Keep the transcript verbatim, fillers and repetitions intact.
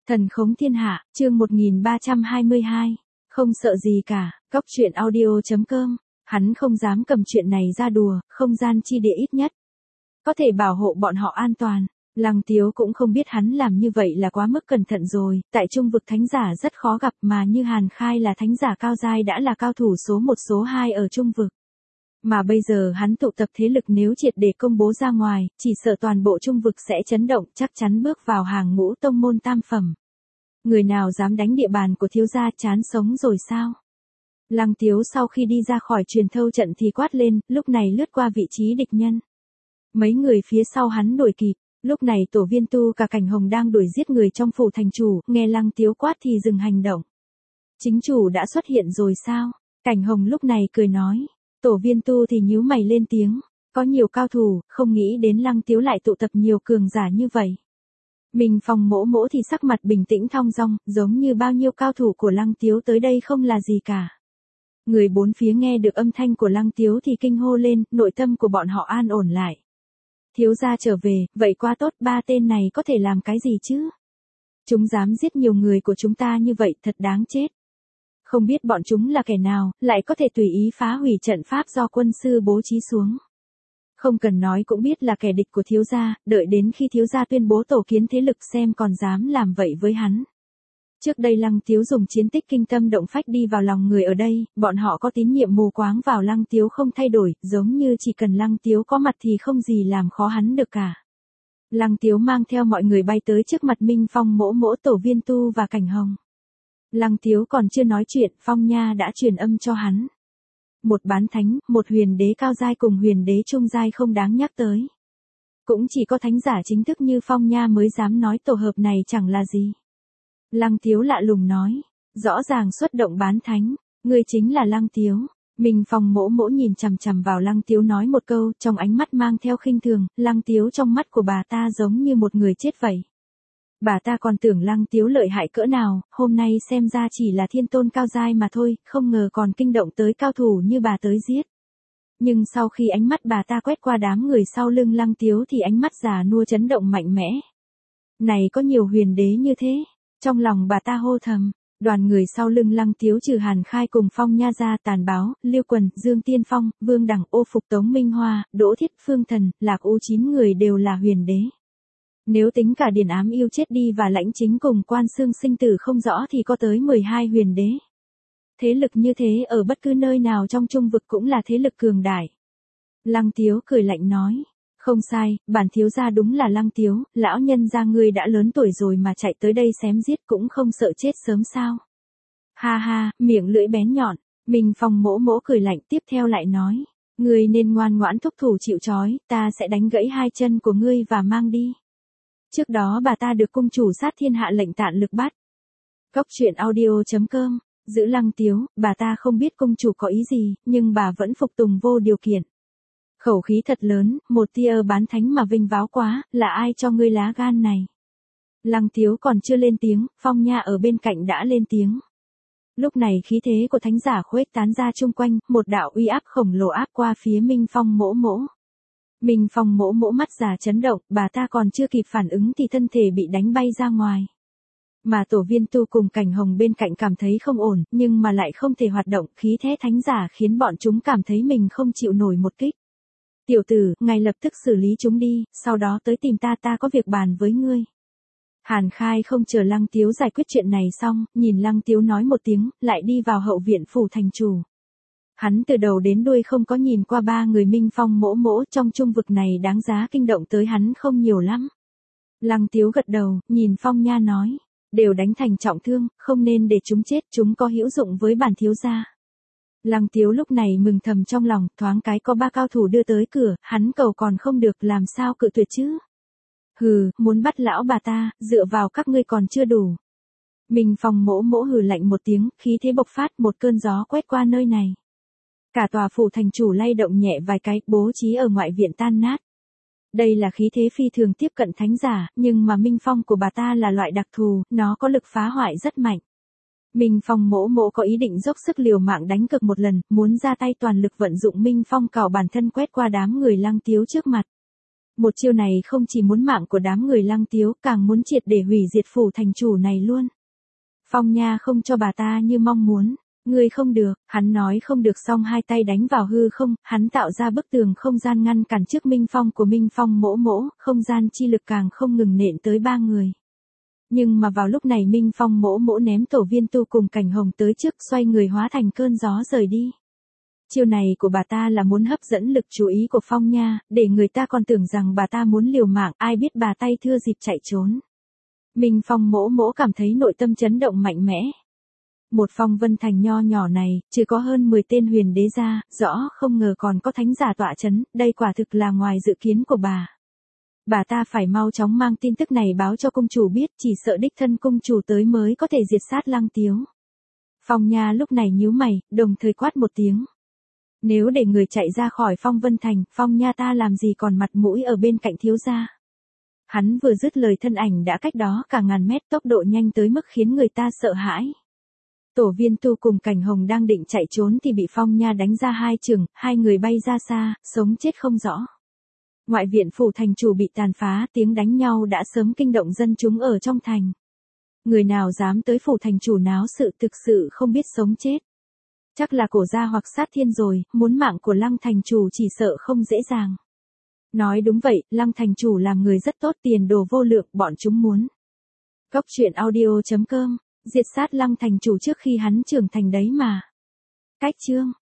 Thần khống thiên hạ, chương một nghìn ba trăm hai mươi hai. Không sợ gì cả, cóc truyện audio chấm com. Hắn không dám cầm chuyện này ra đùa, không gian chi địa ít nhất có thể bảo hộ bọn họ an toàn. Lăng Tiếu cũng không biết hắn làm như vậy là quá mức cẩn thận rồi, tại trung vực thánh giả rất khó gặp mà như Hàn Khai là thánh giả cao giai đã là cao thủ số một số hai ở trung vực. Mà bây giờ hắn tụ tập thế lực nếu triệt để công bố ra ngoài, chỉ sợ toàn bộ trung vực sẽ chấn động, chắc chắn bước vào hàng ngũ tông môn tam phẩm. Người nào dám đánh địa bàn của thiếu gia chán sống rồi sao? Lăng Tiếu sau khi đi ra khỏi truyền thâu trận thì quát lên, lúc này lướt qua vị trí địch nhân. Mấy người phía sau hắn đuổi kịp, lúc này tổ viên tu cả Cảnh Hồng đang đuổi giết người trong phủ thành chủ, nghe Lăng Tiếu quát thì dừng hành động. Chính chủ đã xuất hiện rồi sao? Cảnh Hồng lúc này cười nói. Tổ viên tu thì nhíu mày lên tiếng, có nhiều cao thủ, không nghĩ đến Lăng Tiếu lại tụ tập nhiều cường giả như vậy. Mình Phong mỗ mỗ thì sắc mặt bình tĩnh thong dong, giống như bao nhiêu cao thủ của Lăng Tiếu tới đây không là gì cả. Người bốn phía nghe được âm thanh của Lăng Tiếu thì kinh hô lên, nội tâm của bọn họ an ổn lại. Thiếu gia trở về, vậy quá tốt, ba tên này có thể làm cái gì chứ? Chúng dám giết nhiều người của chúng ta như vậy, thật đáng chết. Không biết bọn chúng là kẻ nào, lại có thể tùy ý phá hủy trận pháp do quân sư bố trí xuống. Không cần nói cũng biết là kẻ địch của thiếu gia, đợi đến khi thiếu gia tuyên bố tổ kiến thế lực xem còn dám làm vậy với hắn. Trước đây Lăng Tiếu dùng chiến tích kinh tâm động phách đi vào lòng người ở đây, bọn họ có tín nhiệm mù quáng vào Lăng Tiếu không thay đổi, giống như chỉ cần Lăng Tiếu có mặt thì không gì làm khó hắn được cả. Lăng Tiếu mang theo mọi người bay tới trước mặt Minh Phong mỗ mỗ tổ viên tu và Cảnh Hồng. Lăng Tiếu còn chưa nói chuyện, Phong Nha đã truyền âm cho hắn. Một bán thánh, một huyền đế cao giai cùng huyền đế trung giai không đáng nhắc tới. Cũng chỉ có thánh giả chính thức như Phong Nha mới dám nói tổ hợp này chẳng là gì. Lăng Tiếu lạ lùng nói, rõ ràng xuất động bán thánh, ngươi chính là Lăng Tiếu. Minh Phong mỗ mỗ nhìn chằm chằm vào Lăng Tiếu nói một câu, trong ánh mắt mang theo khinh thường, Lăng Tiếu trong mắt của bà ta giống như một người chết vậy. Bà ta còn tưởng Lăng Tiếu lợi hại cỡ nào, hôm nay xem ra chỉ là thiên tôn cao giai mà thôi, không ngờ còn kinh động tới cao thủ như bà tới giết. Nhưng sau khi ánh mắt bà ta quét qua đám người sau lưng Lăng Tiếu thì ánh mắt già nua chấn động mạnh mẽ. Này có nhiều huyền đế như thế, trong lòng bà ta hô thầm. Đoàn người sau lưng Lăng Tiếu trừ Hàn Khai cùng Phong Nha ra Tàn Báo, Liêu Quần, Dương Tiên Phong, Vương Đẳng, Ô Phục Tống Minh Hoa, Đỗ Thiết Phương Thần, Lạc U chín người đều là huyền đế. Nếu tính cả Điền Ám yêu chết đi và Lãnh Chính cùng Quan Xương sinh tử không rõ thì có tới mười hai huyền đế. Thế lực như thế ở bất cứ nơi nào trong trung vực cũng là thế lực cường đại. Lăng Tiếu cười lạnh nói, không sai, bản thiếu gia đúng là Lăng Tiếu, lão nhân gia ngươi đã lớn tuổi rồi mà chạy tới đây xém giết cũng không sợ chết sớm sao. Ha ha, miệng lưỡi bén nhọn, Minh Phong mỗ mỗ cười lạnh tiếp theo lại nói, ngươi nên ngoan ngoãn thúc thủ chịu trói, ta sẽ đánh gãy hai chân của ngươi và mang đi. Trước đó bà ta được cung chủ sát thiên hạ lệnh tạn lực bắt. Cóc truyện audio chấm com, giữ Lăng Tiếu, bà ta không biết cung chủ có ý gì, nhưng bà vẫn phục tùng vô điều kiện. Khẩu khí thật lớn, một tia bán thánh mà vinh váo quá, là ai cho ngươi lá gan này? Lăng Tiếu còn chưa lên tiếng, Phong Nha ở bên cạnh đã lên tiếng. Lúc này khí thế của thánh giả khuếch tán ra chung quanh, một đạo uy áp khổng lồ áp qua phía Minh Phong mỗ mỗ. Minh Phong mỗ mỗ mắt già chấn động, bà ta còn chưa kịp phản ứng thì thân thể bị đánh bay ra ngoài. Mà tổ viên tu cùng Cảnh Hồng bên cạnh cảm thấy không ổn, nhưng mà lại không thể hoạt động, khí thế thánh giả khiến bọn chúng cảm thấy mình không chịu nổi một kích. Tiểu tử, ngay lập tức xử lý chúng đi, sau đó tới tìm ta ta có việc bàn với ngươi. Hàn Khai không chờ Lăng Tiếu giải quyết chuyện này xong, nhìn Lăng Tiếu nói một tiếng, lại đi vào hậu viện phủ thành chủ. Hắn từ đầu đến đuôi không có nhìn qua ba người Minh Phong mỗ mỗ trong trung vực này đáng giá kinh động tới hắn không nhiều lắm. Lăng Tiếu gật đầu, nhìn Phong Nha nói, đều đánh thành trọng thương, không nên để chúng chết, chúng có hữu dụng với bản thiếu gia. Lăng Tiếu lúc này mừng thầm trong lòng, thoáng cái có ba cao thủ đưa tới cửa, hắn cầu còn không được làm sao cự tuyệt chứ. Hừ, muốn bắt lão bà ta, dựa vào các ngươi còn chưa đủ. Minh Phong mỗ mỗ hừ lạnh một tiếng, khí thế bộc phát, một cơn gió quét qua nơi này. Cả tòa phủ thành chủ lay động nhẹ vài cái, bố trí ở ngoại viện tan nát. Đây là khí thế phi thường tiếp cận thánh giả, nhưng mà Minh Phong của bà ta là loại đặc thù, nó có lực phá hoại rất mạnh. Minh Phong mỗ mỗ có ý định dốc sức liều mạng đánh cực một lần, muốn ra tay toàn lực vận dụng Minh Phong cào bản thân quét qua đám người Lăng Tiếu trước mặt. Một chiêu này không chỉ muốn mạng của đám người Lăng Tiếu, càng muốn triệt để hủy diệt phủ thành chủ này luôn. Phong Nha không cho bà ta như mong muốn. Ngươi không được, hắn nói không được xong hai tay đánh vào hư không, hắn tạo ra bức tường không gian ngăn cản trước Minh Phong của Minh Phong mỗ mỗ, không gian chi lực càng không ngừng nện tới ba người. Nhưng mà vào lúc này Minh Phong mỗ mỗ ném Tổ Viên Tu cùng Cảnh Hồng tới trước, xoay người hóa thành cơn gió rời đi. Chiêu này của bà ta là muốn hấp dẫn lực chú ý của Phong Nha, để người ta còn tưởng rằng bà ta muốn liều mạng, ai biết bà tay thưa dịp chạy trốn. Minh Phong mỗ mỗ cảm thấy nội tâm chấn động mạnh mẽ. Một Phong Vân Thành nho nhỏ này, chỉ có hơn mười tên huyền đế gia, rõ không ngờ còn có thánh giả tọa chấn, đây quả thực là ngoài dự kiến của bà. Bà ta phải mau chóng mang tin tức này báo cho công chủ biết, chỉ sợ đích thân công chủ tới mới có thể diệt sát Lăng Tiếu. Phong Nha lúc này nhíu mày, đồng thời quát một tiếng. Nếu để người chạy ra khỏi Phong Vân Thành, Phong Nha ta làm gì còn mặt mũi ở bên cạnh thiếu gia. Hắn vừa dứt lời thân ảnh đã cách đó cả ngàn mét, tốc độ nhanh tới mức khiến người ta sợ hãi. Tổ Viên Tu cùng Cảnh Hồng đang định chạy trốn thì bị Phong Nha đánh ra hai chưởng, hai người bay ra xa, sống chết không rõ. Ngoại viện phủ thành chủ bị tàn phá, tiếng đánh nhau đã sớm kinh động dân chúng ở trong thành. Người nào dám tới phủ thành chủ náo sự thực sự không biết sống chết. Chắc là cổ gia hoặc sát thiên rồi, muốn mạng của Lăng thành chủ chỉ sợ không dễ dàng. Nói đúng vậy, Lăng thành chủ làm người rất tốt, tiền đồ vô lượng, bọn chúng muốn. Góc truyện audio chấm com, diệt sát Lăng thành chủ trước khi hắn trưởng thành đấy mà. Cách chương